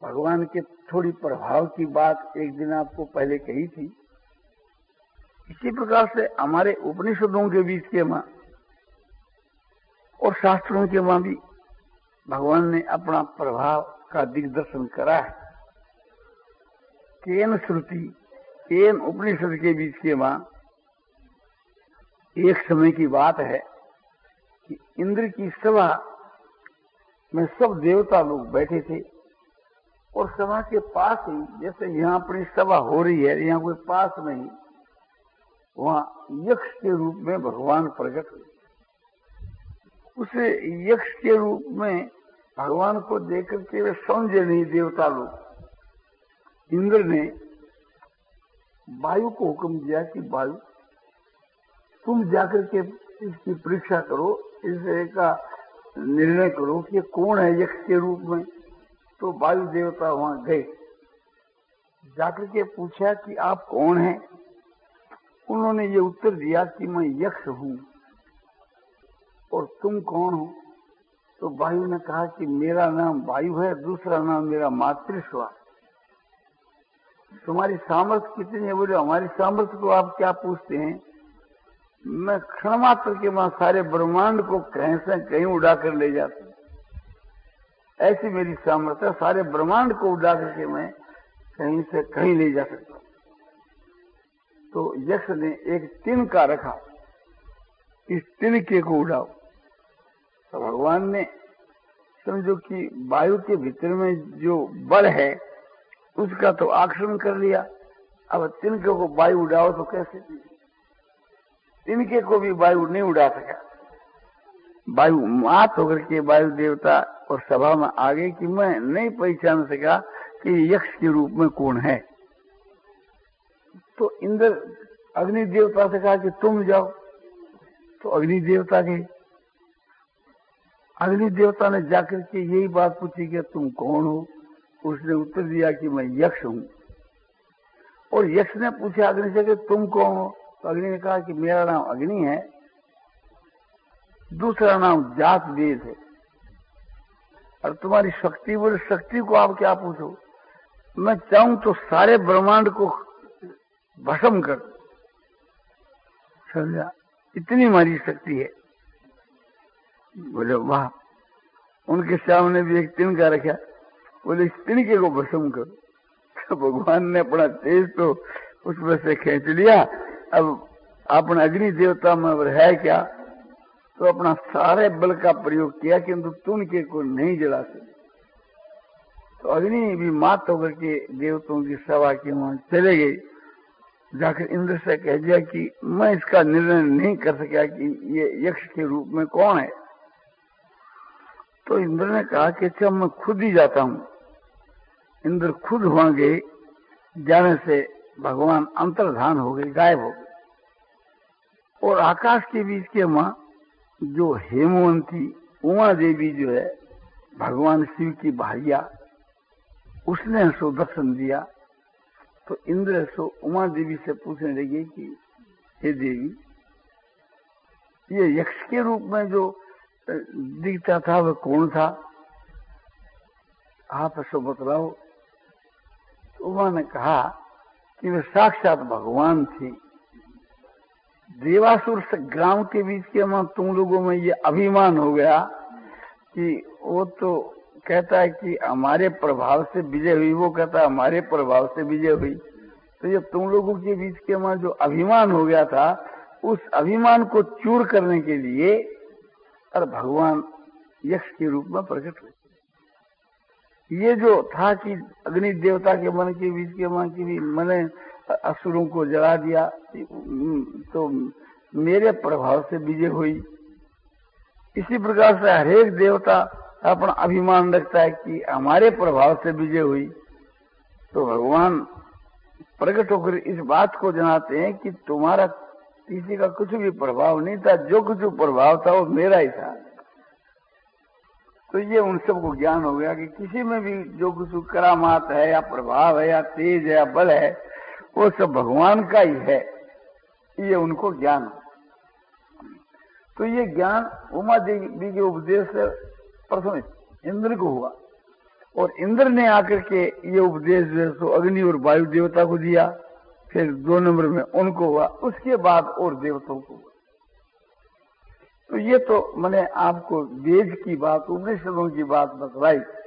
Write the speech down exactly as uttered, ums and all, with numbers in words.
भगवान के थोड़ी प्रभाव की बात एक दिन आपको पहले कही थी। इसी प्रकार से हमारे उपनिषदों के बीच के मां और शास्त्रों के मां भी भगवान ने अपना प्रभाव का दिग्दर्शन करा है। केन श्रुति केन उपनिषद के बीच के मां एक समय की बात है कि इंद्र की सभा में सब देवता लोग बैठे थे और सभा के पास ही, जैसे यहाँ अपनी सभा हो रही है, यहाँ कोई पास नहीं, वहां यक्ष के रूप में भगवान प्रकट हुए। उसे यक्ष के रूप में भगवान को देखकर के वे समझे नहीं देवता लोग। इंद्र ने वायु को हुक्म दिया कि वायु तुम जाकर के इसकी परीक्षा करो, इसे का निर्णय करो कि कौन है यक्ष के रूप में। तो वायु देवता वहां गए, जाकर के पूछा कि आप कौन हैं। उन्होंने ये उत्तर दिया कि मैं यक्ष हूं और तुम कौन हो। तो वायु ने कहा कि मेरा नाम वायु है, दूसरा नाम मेरा मातृश्वा। तुम्हारी सामर्थ्य कितनी है? बोले हमारी सामर्थ्य को आप क्या पूछते हैं, मैं क्षण मात्र के वहां सारे ब्रह्मांड को कहीं से कहीं उड़ा कर ले जाता हूं। ऐसी मेरी सामर्थ्य, सारे ब्रह्मांड को उड़ा करके मैं कहीं से कहीं ले जा सकता हूं। तो यक्ष ने एक तिनका रखा, इस तिनके को उड़ाओ। तो भगवान ने समझो कि वायु के भीतर में जो बल है उसका तो आकर्षण कर लिया। अब तिनके को वायु उड़ाओ तो कैसे? तिनके को भी वायु नहीं उड़ा सका। वायु मात होकर के वायु देवता और सभा में आ गए कि मैं नहीं पहचान सका कि यक्ष के रूप में कौन है। तो इंद्र अग्नि देवता से कहा कि तुम जाओ। तो अग्नि देवता गए। अग्नि देवता ने जाकर के यही बात पूछी कि तुम कौन हो। उसने उत्तर दिया कि मैं यक्ष हूं। और यक्ष ने पूछा अग्नि से कि तुम कौन हो। तो अग्नि ने कहा कि मेरा नाम अग्नि है, दूसरा नाम जात वेद है, और तुम्हारी शक्ति, बोले शक्ति को आप क्या पूछो, मैं चाहूं तो सारे ब्रह्मांड को भस्म कर, समझा, इतनी हमारी शक्ति है। बोले वाह। उनके सामने भी एक तिनका रखा, बोले इस तिनके को भस्म करो। तो भगवान ने अपना तेज तो उसमें से खींच लिया। अब अपना अग्नि देवता में है क्या, तो अपना सारे बल का प्रयोग किया किंतु तिनके को नहीं जला सके। तो अग्नि भी मात होकर के देवताओं की सभा के वहां चले गए। जाकर इंद्र से कह दिया कि मैं इसका निर्णय नहीं कर सका कि ये यक्ष के रूप में कौन है। तो इंद्र ने कहा कि अच्छा मैं खुद ही जाता हूं। इंद्र खुद वहां गए। जाने से भगवान अंतर्धान हो गए, गायब हो गए। और आकाश के बीच के मां जो हेमवंती उमा देवी जो है भगवान शिव की भारिया, उसने सो दर्शन दिया। तो इंद्र सो उमा देवी से पूछने लगे कि हे देवी, ये यक्ष के रूप में जो दिखता था वह कौन था, आप सो बतलाओ। तो उमा ने कहा कि वे साक्षात भगवान थे। देवासुर ग्राम के बीच के मां तुम लोगों में ये अभिमान हो गया कि वो तो कहता है कि हमारे प्रभाव से विजय हुई, वो कहता है हमारे प्रभाव से विजय हुई। तो ये तुम लोगों के बीच के मां जो अभिमान हो गया था, उस अभिमान को चूर करने के लिए और भगवान यक्ष के रूप में प्रकट हुए। ये जो था कि अग्नि देवता के मन के बीच के मां की भी मैंने असुरों को जला दिया, तो मेरे प्रभाव से विजय हुई। इसी प्रकार से हरेक देवता अपना अभिमान रखता है कि हमारे प्रभाव से विजय हुई। तो भगवान प्रकट होकर इस बात को जनाते हैं कि तुम्हारा किसी का कुछ भी प्रभाव नहीं था, जो कुछ प्रभाव था वो मेरा ही था। तो ये उन सबको ज्ञान हो गया कि किसी में भी जो कुछ करामात है या प्रभाव है या तेज है या बल है, वो सब भगवान का ही है। ये उनको ज्ञान हो। तो ये ज्ञान उमा देवी के उपदेश से प्रथम इंद्र को हुआ। और इंद्र ने आकर के ये उपदेश जो है सो अग्नि और वायु देवता को दिया, फिर दो नंबर में उनको हुआ, उसके बाद और देवताओं को हुआ। तो ये तो मैंने आपको वेद की बात, उपनिषदों की बात बतलाई।